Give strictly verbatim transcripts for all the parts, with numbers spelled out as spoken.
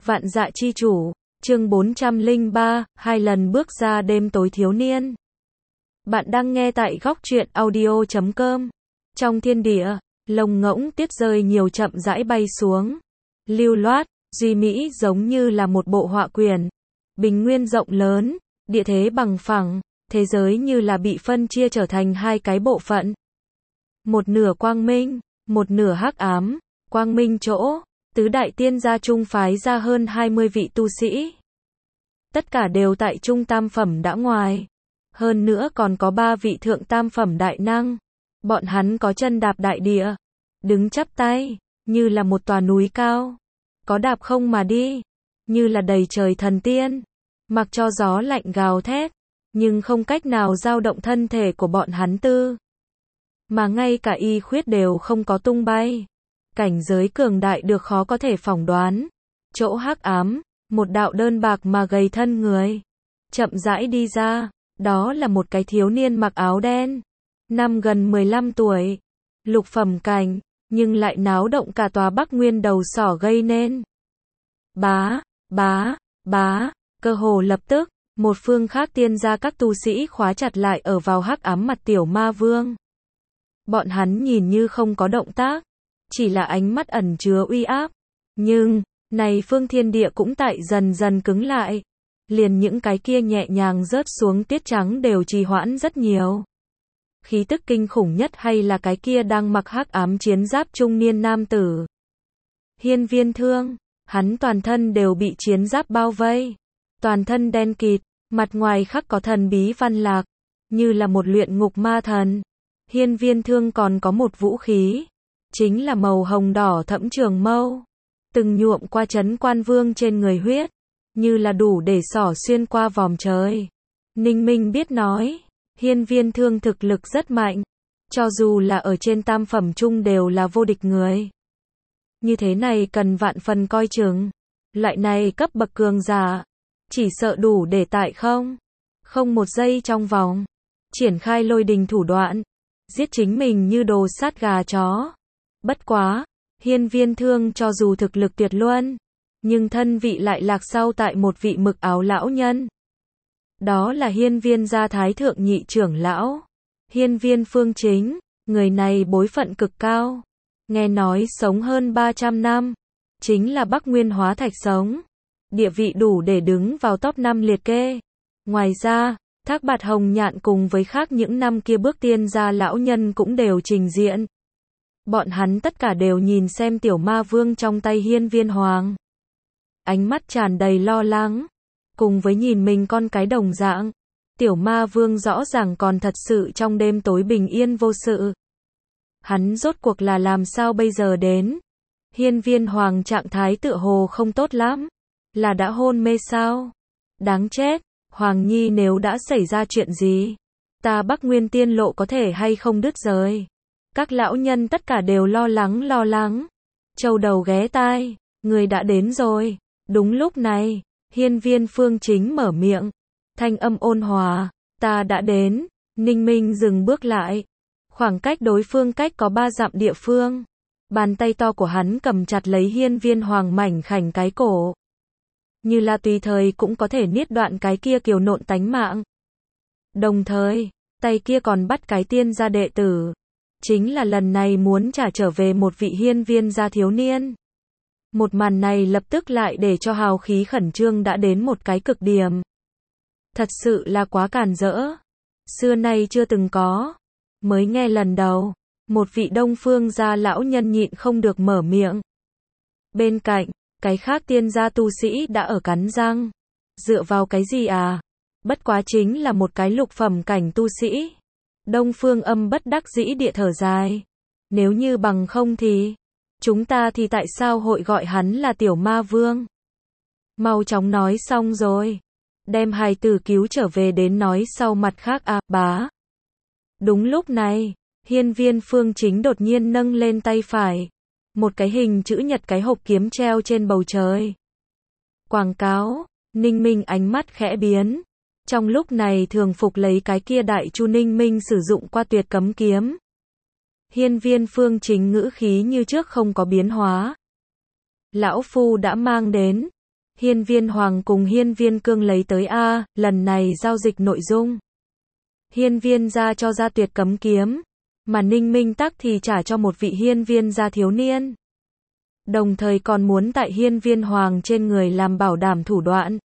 Vạn Dạ Chi Chủ, chương bốn trăm lẻ ba, hai lần bước ra đêm tối thiếu niên. Bạn đang nghe tại góc truyện audio chấm com. Trong thiên địa, lông ngỗng tuyết rơi nhiều chậm rãi bay xuống. Lưu loát, duy mỹ giống như là một bộ họa quyển. Bình nguyên rộng lớn, địa thế bằng phẳng, thế giới như là bị phân chia trở thành hai cái bộ phận. Một nửa quang minh, một nửa hắc ám. Quang minh chỗ, tứ đại tiên gia trung phái ra hơn hai mươi vị tu sĩ. Tất cả đều tại trung tam phẩm đã ngoài. Hơn nữa còn có ba vị thượng tam phẩm đại năng. Bọn hắn có chân đạp đại địa, đứng chắp tay, như là một tòa núi cao. Có đạp không mà đi, như là đầy trời thần tiên. Mặc cho gió lạnh gào thét, nhưng không cách nào dao động thân thể của bọn hắn tư. Mà ngay cả y khuyết đều không có tung bay. Cảnh giới cường đại được khó có thể phỏng đoán. Chỗ hắc ám, một đạo đơn bạc mà gầy thân người. Chậm rãi đi ra, đó là một cái thiếu niên mặc áo đen. Năm gần mười lăm tuổi. Lục phẩm cảnh, nhưng lại náo động cả tòa Bắc Nguyên đầu sỏ gây nên. Bá, bá, bá, cơ hồ lập tức, một phương khác tiên gia các tu sĩ khóa chặt lại ở vào hắc ám mặt tiểu ma vương. Bọn hắn nhìn như không có động tác, chỉ là ánh mắt ẩn chứa uy áp. Nhưng, này phương thiên địa cũng tại dần dần cứng lại. Liền những cái kia nhẹ nhàng rớt xuống tiết trắng đều trì hoãn rất nhiều. Khí tức kinh khủng nhất hay là cái kia đang mặc hắc ám chiến giáp trung niên nam tử. Hiên Viên Thương, hắn toàn thân đều bị chiến giáp bao vây. Toàn thân đen kịt, mặt ngoài khắc có thần bí văn lạc, như là một luyện ngục ma thần. Hiên Viên Thương còn có một vũ khí, chính là màu hồng đỏ thẫm trường mâu, từng nhuộm qua Trấn Quan Vương trên người huyết, như là đủ để xỏ xuyên qua vòm trời. Ninh Minh biết nói, Hiên Viên Thương thực lực rất mạnh, cho dù là ở trên tam phẩm trung đều là vô địch người. Như thế này cần vạn phần coi chừng, loại này cấp bậc cường giả, chỉ sợ đủ để tại không, không một giây trong vòng, triển khai lôi đình thủ đoạn, giết chính mình như đồ sát gà chó. Bất quá, Hiên Viên Thương cho dù thực lực tuyệt luân, nhưng thân vị lại lạc sau tại một vị mực áo lão nhân. Đó là Hiên Viên gia thái thượng nhị trưởng lão, Hiên Viên Phương Chính, người này bối phận cực cao, nghe nói sống hơn ba trăm năm, chính là Bắc Nguyên hóa thạch sống, địa vị đủ để đứng vào top năm liệt kê. Ngoài ra, Thác Bạt Hồng Nhạn cùng với khác những năm kia bước tiên gia lão nhân cũng đều trình diện. Bọn hắn tất cả đều nhìn xem tiểu ma vương trong tay Hiên Viên Hoàng. Ánh mắt tràn đầy lo lắng, cùng với nhìn mình con cái đồng dạng. Tiểu ma vương rõ ràng còn thật sự trong đêm tối bình yên vô sự. Hắn rốt cuộc là làm sao bây giờ đến? Hiên Viên Hoàng trạng thái tựa hồ không tốt lắm. Là đã hôn mê sao? Đáng chết, Hoàng Nhi nếu đã xảy ra chuyện gì? Ta Bắc Nguyên tiên lộ có thể hay không đứt rời? Các lão nhân tất cả đều lo lắng lo lắng. Châu đầu ghé tai, người đã đến rồi. Đúng lúc này, Hiên Viên Phương Chính mở miệng. Thanh âm ôn hòa, ta đã đến. Ninh Minh dừng bước lại. Khoảng cách đối phương cách có ba dặm địa phương. Bàn tay to của hắn cầm chặt lấy Hiên Viên Hoàng mảnh khảnh cái cổ. Như là tùy thời cũng có thể niết đoạn cái kia kiều nộn tánh mạng. Đồng thời, tay kia còn bắt cái tiên gia đệ tử. Chính là lần này muốn trả trở về một vị hiên viên gia thiếu niên. Một màn này lập tức lại để cho hào khí khẩn trương đã đến một cái cực điểm. Thật sự là quá càn rỡ. Xưa nay chưa từng có. Mới nghe lần đầu, một vị đông phương gia lão nhân nhịn không được mở miệng. Bên cạnh, cái khác tiên gia tu sĩ đã ở cắn răng. Dựa vào cái gì à? Bất quá chính là một cái lục phẩm cảnh tu sĩ. Đông Phương Âm bất đắc dĩ địa thở dài. Nếu như bằng không thì, chúng ta thì tại sao hội gọi hắn là tiểu ma vương? Mau chóng nói xong rồi. Đem hài tử cứu trở về đến nói sau mặt khác à, bá. Đúng lúc này, Hiên Viên Phương Chính đột nhiên nâng lên tay phải. Một cái hình chữ nhật cái hộp kiếm treo trên bầu trời. Quảng cáo, Ninh Minh ánh mắt khẽ biến. Trong lúc này thường phục lấy cái kia đại chu Ninh Minh sử dụng qua tuyệt cấm kiếm. Hiên Viên Phương Chính ngữ khí như trước không có biến hóa. Lão Phu đã mang đến, Hiên Viên Hoàng cùng Hiên Viên Cương lấy tới A, lần này giao dịch nội dung. Hiên Viên gia cho ra tuyệt cấm kiếm, mà Ninh Minh Tắc thì trả cho một vị Hiên Viên gia thiếu niên. Đồng thời còn muốn tại Hiên Viên Hoàng trên người làm bảo đảm thủ đoạn.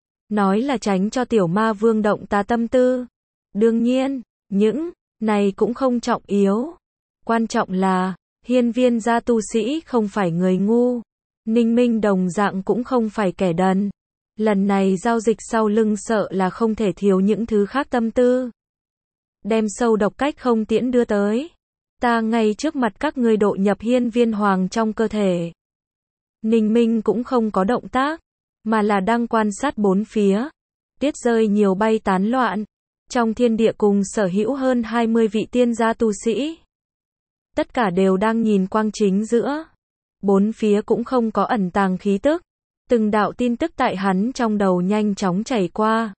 Nói là tránh cho tiểu ma vương động tà tâm tư. Đương nhiên, những này cũng không trọng yếu. Quan trọng là, Hiên Viên gia tu sĩ không phải người ngu. Ninh Minh đồng dạng cũng không phải kẻ đần. Lần này giao dịch sau lưng sợ là không thể thiếu những thứ khác tâm tư. Đem sâu độc cách không tiễn đưa tới. Ta ngay trước mặt các ngươi độ nhập Hiên Viên Hoàng trong cơ thể. Ninh Minh cũng không có động tác, mà là đang quan sát bốn phía. Tiết rơi nhiều bay tán loạn. Trong thiên địa cùng sở hữu hơn hai mươi vị tiên gia tu sĩ. Tất cả đều đang nhìn quang chính giữa. Bốn phía cũng không có ẩn tàng khí tức. Từng đạo tin tức tại hắn trong đầu nhanh chóng chảy qua.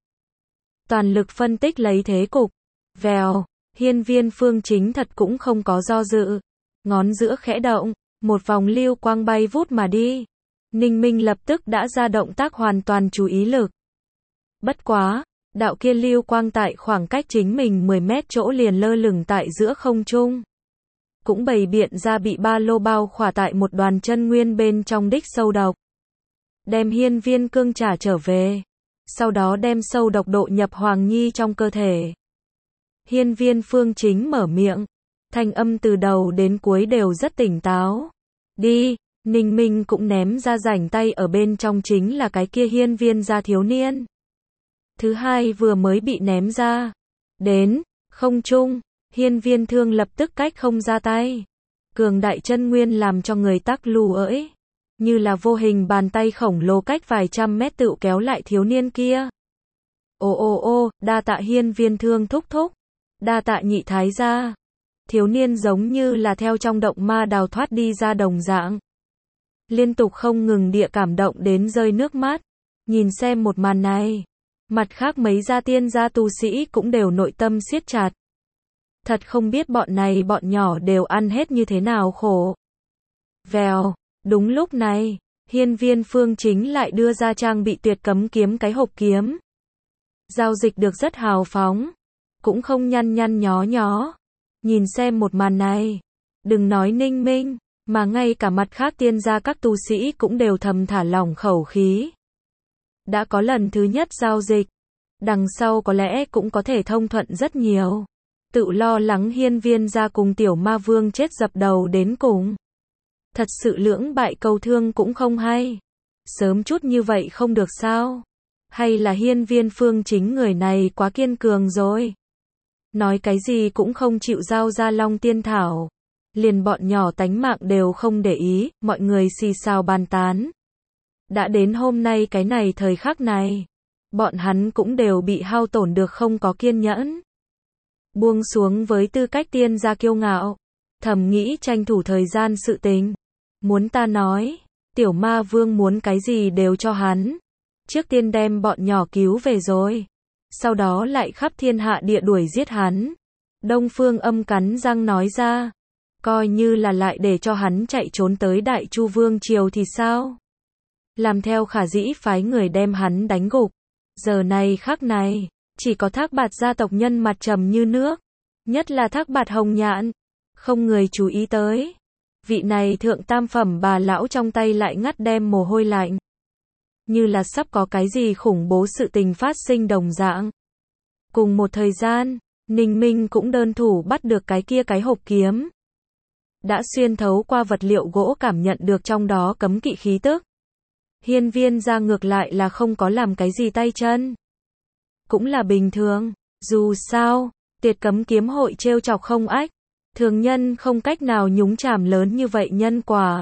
Toàn lực phân tích lấy thế cục. Vèo, Hiên Viên Phương Chính thật cũng không có do dự. Ngón giữa khẽ động, một vòng lưu quang bay vút mà đi. Ninh Minh lập tức đã ra động tác hoàn toàn chú ý lực. Bất quá, đạo kia lưu quang tại khoảng cách chính mình mười mét chỗ liền lơ lửng tại giữa không trung. Cũng bày biện ra bị ba lô bao khỏa tại một đoàn chân nguyên bên trong đích sâu độc. Đem Hiên Viên Cương trả trở về. Sau đó đem sâu độc độ nhập Hoàng Nhi trong cơ thể. Hiên Viên Phương Chính mở miệng. Thanh âm từ đầu đến cuối đều rất tỉnh táo. Đi, Ninh Minh cũng ném ra rảnh tay ở bên trong chính là cái kia Hiên Viên gia thiếu niên. Thứ hai vừa mới bị ném ra. Đến, không trung, Hiên Viên Thương lập tức cách không ra tay. Cường đại chân nguyên làm cho người tắc lù ỡi. Như là vô hình bàn tay khổng lồ cách vài trăm mét tự kéo lại thiếu niên kia. Ô ô ô, đa tạ Hiên Viên Thương thúc thúc. Đa tạ nhị thái gia. Thiếu niên giống như là theo trong động ma đào thoát đi ra đồng dạng. Liên tục không ngừng địa cảm động đến rơi nước mắt. Nhìn xem một màn này. Mặt khác mấy gia tiên gia tu sĩ cũng đều nội tâm siết chặt. Thật không biết bọn này bọn nhỏ đều ăn hết như thế nào khổ. Vèo, đúng lúc này, Hiên Viên Phương Chính lại đưa ra trang bị tuyệt cấm kiếm cái hộp kiếm. Giao dịch được rất hào phóng, cũng không nhăn nhăn nhó nhó. Nhìn xem một màn này, đừng nói Ninh Minh, mà ngay cả mặt khác tiên gia các tu sĩ cũng đều thầm thả lỏng khẩu khí. Đã có lần thứ nhất giao dịch, đằng sau có lẽ cũng có thể thông thuận rất nhiều. Tự lo lắng Hiên Viên gia cùng tiểu ma vương chết dập đầu đến cùng. Thật sự lưỡng bại câu thương cũng không hay. Sớm chút như vậy không được sao? Hay là Hiên Viên Phương Chính người này quá kiên cường rồi? Nói cái gì cũng không chịu giao ra Long Tiên Thảo. Liền bọn nhỏ tánh mạng đều không để ý, mọi người xì xào bàn tán. Đã đến hôm nay cái này thời khắc này, bọn hắn cũng đều bị hao tổn được không có kiên nhẫn. Buông xuống với tư cách tiên gia kiêu ngạo, thầm nghĩ tranh thủ thời gian sự tình. Muốn ta nói, tiểu ma vương muốn cái gì đều cho hắn. Trước tiên đem bọn nhỏ cứu về rồi. Sau đó lại khắp thiên hạ địa đuổi giết hắn. Đông Phương Âm cắn răng nói ra. Coi như là lại để cho hắn chạy trốn tới Đại Chu Vương Triều thì sao? Làm theo khả dĩ phái người đem hắn đánh gục. Giờ này khắc này, chỉ có Thác Bạt gia tộc nhân mặt trầm như nước. Nhất là Thác Bạt Hồng Nhạn. Không người chú ý tới. Vị này thượng tam phẩm bà lão trong tay lại ngắt đem mồ hôi lạnh. Như là sắp có cái gì khủng bố sự tình phát sinh đồng dạng. Cùng một thời gian, Ninh Minh cũng đơn thủ bắt được cái kia cái hộp kiếm. Đã xuyên thấu qua vật liệu gỗ cảm nhận được trong đó cấm kỵ khí tức. Hiên Viên gia ngược lại là không có làm cái gì tay chân. Cũng là bình thường, dù sao, tuyệt cấm kiếm hội trêu chọc không ách. Thường nhân không cách nào nhúng chàm lớn như vậy nhân quả.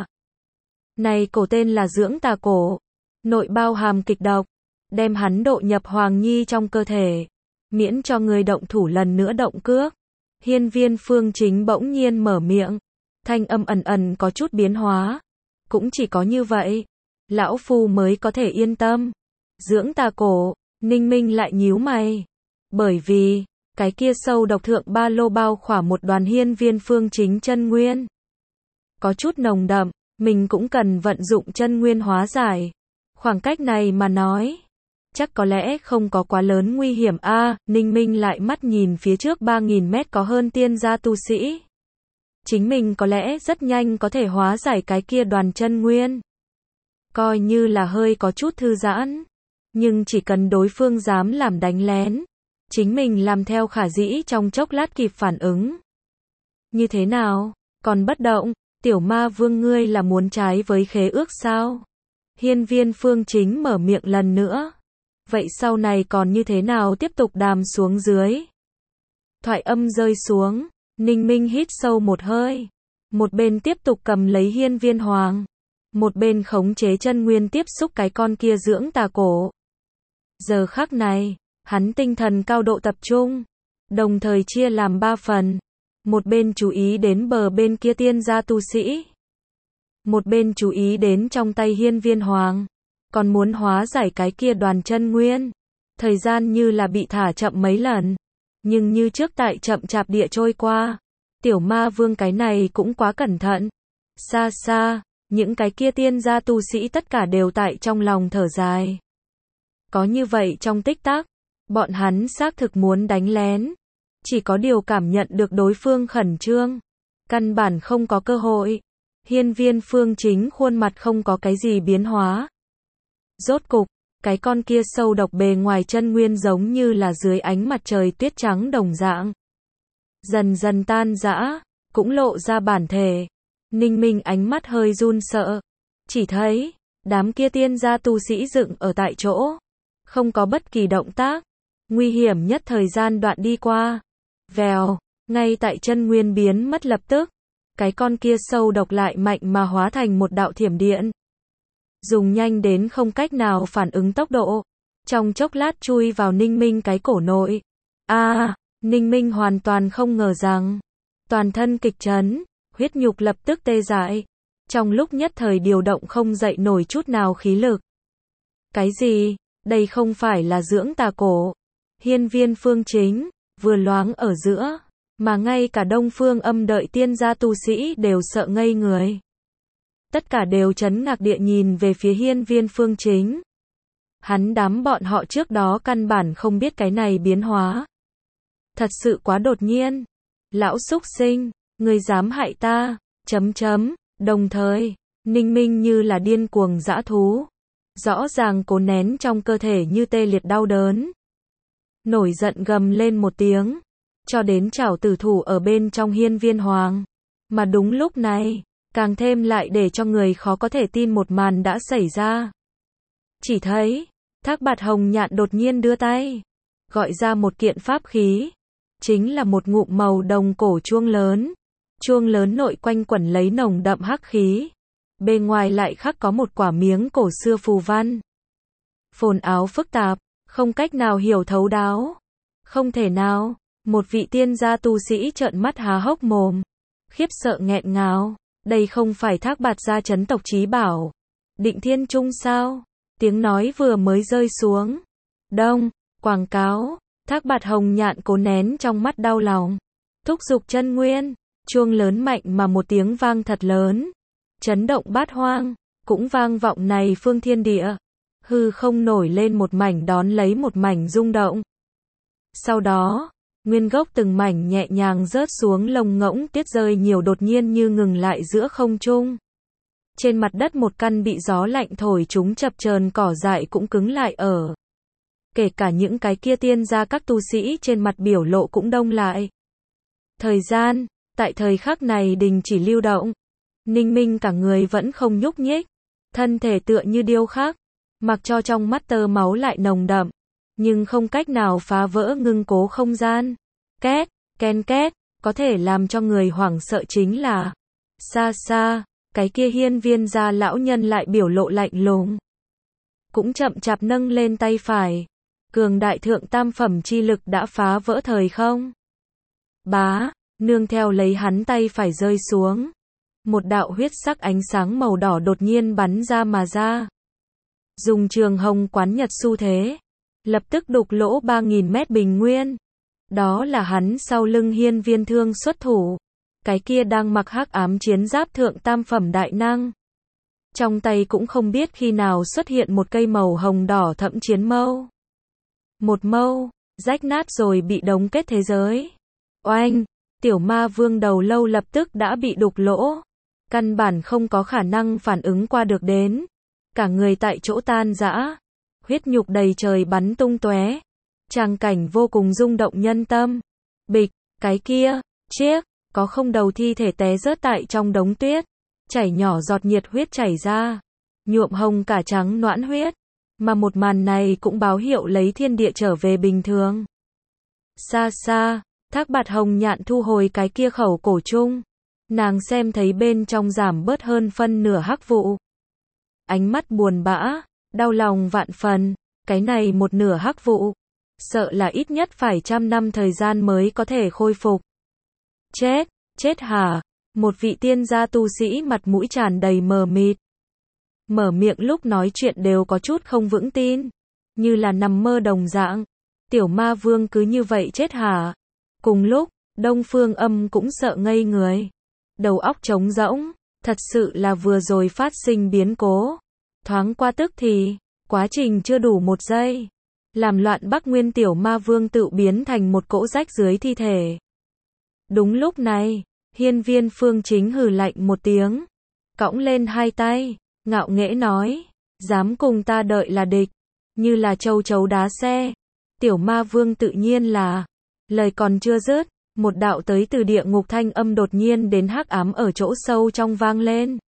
Này cổ tên là dưỡng tà cổ. Nội bao hàm kịch độc. Đem hắn độ nhập Hoàng Nhi trong cơ thể. Miễn cho người động thủ lần nữa động cước. Hiên Viên Phương Chính bỗng nhiên mở miệng. Thanh âm ẩn ẩn có chút biến hóa. Cũng chỉ có như vậy. Lão Phu mới có thể yên tâm. Dưỡng tà cổ. Ninh Minh lại nhíu mày. Bởi vì, cái kia sâu độc thượng ba lô bao khỏa một đoàn Hiên Viên Phương Chính chân nguyên. Có chút nồng đậm, mình cũng cần vận dụng chân nguyên hóa giải. Khoảng cách này mà nói, chắc có lẽ không có quá lớn nguy hiểm a. À, Ninh Minh lại mắt nhìn phía trước ba nghìn mét có hơn tiên gia tu sĩ. Chính mình có lẽ rất nhanh có thể hóa giải cái kia đoàn chân nguyên. Coi như là hơi có chút thư giãn. Nhưng chỉ cần đối phương dám làm đánh lén, chính mình làm theo khả dĩ trong chốc lát kịp phản ứng. Như thế nào? Còn bất động, tiểu ma vương ngươi là muốn trái với khế ước sao? Hiên Viên Phương Chính mở miệng lần nữa. Vậy sau này còn như thế nào tiếp tục đàm xuống dưới? Thoại âm rơi xuống, Ninh Minh hít sâu một hơi. Một bên tiếp tục cầm lấy hiên viên hoàng. Một bên khống chế chân nguyên tiếp xúc cái con kia dưỡng tà cổ. Giờ khắc này, hắn tinh thần cao độ tập trung. Đồng thời chia làm ba phần. Một bên chú ý đến bờ bên kia tiên gia tu sĩ. Một bên chú ý đến trong tay hiên viên hoàng. Còn muốn hóa giải cái kia đoàn chân nguyên. Thời gian như là bị thả chậm mấy lần. Nhưng như trước tại chậm chạp địa trôi qua. Tiểu ma vương cái này cũng quá cẩn thận. Xa xa, những cái kia tiên gia tu sĩ tất cả đều tại trong lòng thở dài. Có như vậy trong tích tắc, bọn hắn xác thực muốn đánh lén. Chỉ có điều cảm nhận được đối phương khẩn trương. Căn bản không có cơ hội. Hiên Viên Phương Chính khuôn mặt không có cái gì biến hóa. Rốt cục, cái con kia sâu độc bề ngoài chân nguyên giống như là dưới ánh mặt trời tuyết trắng đồng dạng. Dần dần tan rã, cũng lộ ra bản thể. Ninh Minh ánh mắt hơi run sợ. Chỉ thấy, đám kia tiên gia tu sĩ dựng ở tại chỗ. Không có bất kỳ động tác. Nguy hiểm nhất thời gian đoạn đi qua. Vèo, ngay tại chân nguyên biến mất lập tức. Cái con kia sâu độc lại mạnh mà hóa thành một đạo thiểm điện. Dùng nhanh đến không cách nào phản ứng tốc độ. Trong chốc lát chui vào Ninh Minh cái cổ nội. A, à, Ninh Minh hoàn toàn không ngờ rằng. Toàn thân kịch chấn, huyết nhục lập tức tê dại. Trong lúc nhất thời điều động không dậy nổi chút nào khí lực. Cái gì? Đây không phải là dưỡng tà cổ. Hiên Viên Phương Chính, vừa loáng ở giữa. Mà ngay cả Đông Phương Âm đợi tiên gia tu sĩ đều sợ ngây người. Tất cả đều chấn ngạc địa nhìn về phía Hiên Viên Phương Chính. Hắn đám bọn họ trước đó căn bản không biết cái này biến hóa. Thật sự quá đột nhiên. Lão súc sinh, ngươi dám hại ta, chấm chấm, đồng thời, Ninh Minh như là điên cuồng dã thú. Rõ ràng cố nén trong cơ thể như tê liệt đau đớn. Nổi giận gầm lên một tiếng. Cho đến chảo tử thủ ở bên trong hiên viên hoàng. Mà đúng lúc này, càng thêm lại để cho người khó có thể tin một màn đã xảy ra. Chỉ thấy, Thác Bạt Hồng Nhạn đột nhiên đưa tay, gọi ra một kiện pháp khí. Chính là một ngụm màu đồng cổ chuông lớn. Chuông lớn nội quanh quẩn lấy nồng đậm hắc khí. Bên ngoài lại khắc có một quả miếng cổ xưa phù văn. Phồn áo phức tạp, không cách nào hiểu thấu đáo. Không thể nào, một vị tiên gia tu sĩ trợn mắt há hốc mồm. Khiếp sợ nghẹn ngào, đây không phải Thác Bạt gia chấn tộc chí bảo. Định Thiên Trung sao? Tiếng nói vừa mới rơi xuống. Đông, quảng cáo, Thác Bạt Hồng Nhạn cố nén trong mắt đau lòng. Thúc giục chân nguyên, chuông lớn mạnh mà một tiếng vang thật lớn. Chấn động bát hoang, cũng vang vọng này phương thiên địa. Hư không nổi lên một mảnh đón lấy một mảnh rung động. Sau đó, nguyên gốc từng mảnh nhẹ nhàng rớt xuống lông ngỗng tiết rơi nhiều đột nhiên như ngừng lại giữa không trung. Trên mặt đất một căn bị gió lạnh thổi chúng chập chờn cỏ dại cũng cứng lại ở. Kể cả những cái kia tiên gia các tu sĩ trên mặt biểu lộ cũng đông lại. Thời gian, tại thời khắc này đình chỉ lưu động. Ninh Minh cả người vẫn không nhúc nhích. Thân thể tựa như điêu khắc. Mặc cho trong mắt tơ máu lại nồng đậm. Nhưng không cách nào phá vỡ ngưng cố không gian. Két, ken két, có thể làm cho người hoảng sợ chính là. Xa xa, cái kia hiên viên gia lão nhân lại biểu lộ lạnh lùng. Cũng chậm chạp nâng lên tay phải. Cường đại thượng tam phẩm chi lực đã phá vỡ thời không. Bá, nương theo lấy hắn tay phải rơi xuống. Một đạo huyết sắc ánh sáng màu đỏ đột nhiên bắn ra mà ra. Dùng trường hồng quán nhật xu thế. Lập tức đục lỗ ba nghìn mét bình nguyên. Đó là hắn sau lưng hiên viên thương xuất thủ. Cái kia đang mặc hắc ám chiến giáp thượng tam phẩm đại năng. Trong tay cũng không biết khi nào xuất hiện một cây màu hồng đỏ thẫm chiến mâu. Một mâu, rách nát rồi bị đóng kết thế giới. Oanh, tiểu ma vương đầu lâu lập tức đã bị đục lỗ. Căn bản không có khả năng phản ứng qua được đến. Cả người tại chỗ tan rã. Huyết nhục đầy trời bắn tung tóe. Tràng cảnh vô cùng rung động nhân tâm. Bịch, cái kia, chiếc, có không đầu thi thể té rớt tại trong đống tuyết. Chảy nhỏ giọt nhiệt huyết chảy ra. Nhuộm hồng cả trắng noãn huyết. Mà một màn này cũng báo hiệu lấy thiên địa trở về bình thường. Xa xa, Thác Bạt Hồng Nhạn thu hồi cái kia khẩu cổ chung. Nàng xem thấy bên trong giảm bớt hơn phân nửa hắc vụ. Ánh mắt buồn bã, đau lòng vạn phần, cái này một nửa hắc vụ. Sợ là ít nhất phải trăm năm thời gian mới có thể khôi phục. Chết, chết hả? Một vị tiên gia tu sĩ mặt mũi tràn đầy mờ mịt. Mở miệng lúc nói chuyện đều có chút không vững tin. Như là nằm mơ đồng dạng. Tiểu ma vương cứ như vậy chết hả? Cùng lúc, Đông Phương Âm cũng sợ ngây người. Đầu óc trống rỗng, thật sự là vừa rồi phát sinh biến cố. Thoáng qua tức thì, quá trình chưa đủ một giây. Làm loạn Bắc Nguyên tiểu ma vương tự biến thành một cỗ rách dưới thi thể. Đúng lúc này, Hiên Viên Phương Chính hừ lạnh một tiếng. Cõng lên hai tay, ngạo nghễ nói. Dám cùng ta đợi là địch. Như là châu chấu đá xe. Tiểu ma vương tự nhiên là. Lời còn chưa dứt. Một đạo tới từ địa ngục thanh âm đột nhiên đến hắc ám ở chỗ sâu trong vang lên.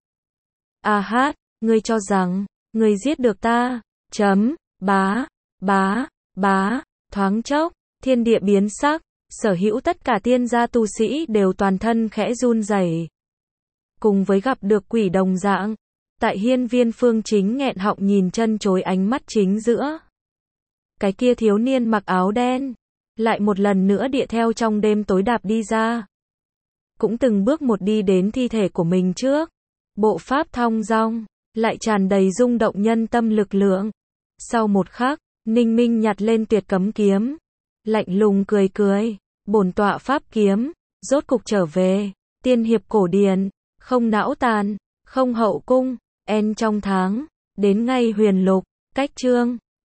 A hát, ngươi cho rằng, ngươi giết được ta. Chấm, bá, bá, bá, thoáng chốc, thiên địa biến sắc, sở hữu tất cả tiên gia tu sĩ đều toàn thân khẽ run rẩy. Cùng với gặp được quỷ đồng dạng, tại Hiên Viên Phương Chính nghẹn họng nhìn chân chối ánh mắt chính giữa. Cái kia thiếu niên mặc áo đen, lại một lần nữa địa theo trong đêm tối đạp đi ra. Cũng từng bước một đi đến thi thể của mình trước. Bộ pháp thong dong, lại tràn đầy rung động nhân tâm lực lượng. Sau một khắc, Ninh Minh nhặt lên tuyệt cấm kiếm. Lạnh lùng cười cười, bổn tọa pháp kiếm, rốt cục trở về. Tiên hiệp cổ điển, không não tàn, không hậu cung, en trong tháng, đến ngay huyền lục, cách chương.